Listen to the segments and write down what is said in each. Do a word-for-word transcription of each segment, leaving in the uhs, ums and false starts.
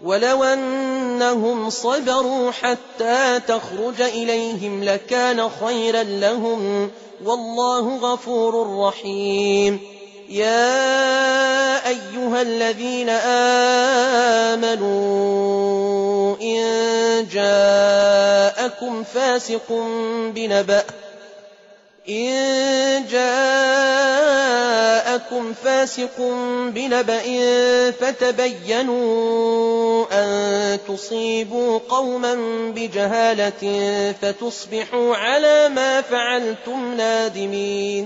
ولو أنهم صبروا حتى تخرج إليهم لكان خيرا لهم والله غفور رحيم. يا أيها الذين آمنوا إن جاءكم فاسق بنبأ إن جاءكم فاسق بنبأ فتبينوا أن تصيبوا قوما بجهالة فتصبحوا على ما فعلتم نادمين.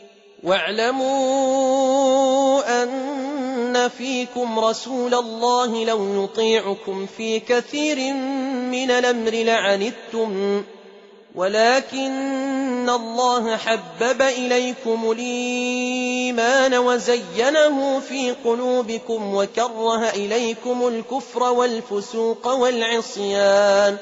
واعلموا أن فيكم رسول الله لو يطيعكم في كثير من الأمر لعنتم ولكن الله حبب إليكم الإيمان وزينه في قلوبكم وكره إليكم الكفر والفسوق والعصيان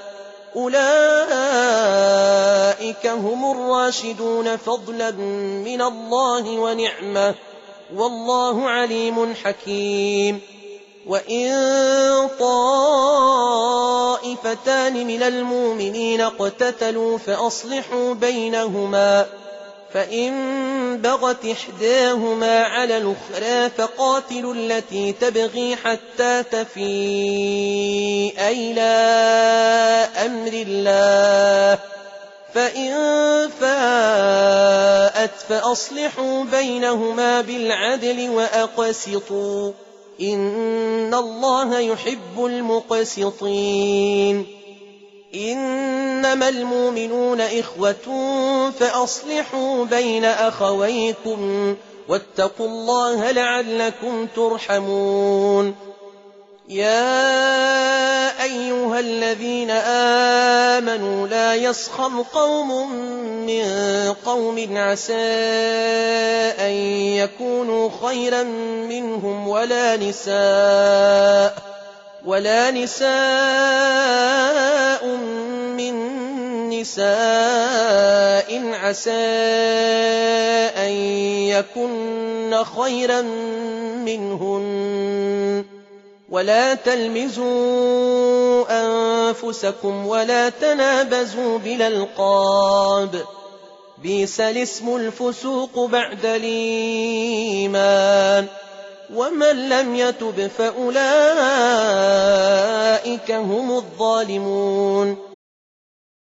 أولئك هم الراشدون فضلا من الله ونعمة والله عليم حكيم. وإن طائفتان من المؤمنين اقتتلوا فأصلحوا بينهما فإن بغت إحداهما على الأخرى فقاتلوا التي تبغي حتى تفيء إلى أمر الله فإن فاءت فأصلحوا بينهما بالعدل وأقسطوا إن الله يحب المقسطين. إنما المؤمنون إخوة فأصلحوا بين أخويكم واتقوا الله لعلكم ترحمون. يا أيها الذين آمنوا لا يسخر قوم من قوم عسى أن يكونوا خيرا منهم ولا نساء ولا نساء من نساء عسى أن يكن خيرا منهن ولا تلمزوا أنفسكم ولا تنابزوا بالألقاب بئس الاسم الفسوق بعد الإيمان ومن لم يتب فأولئك هم الظالمون.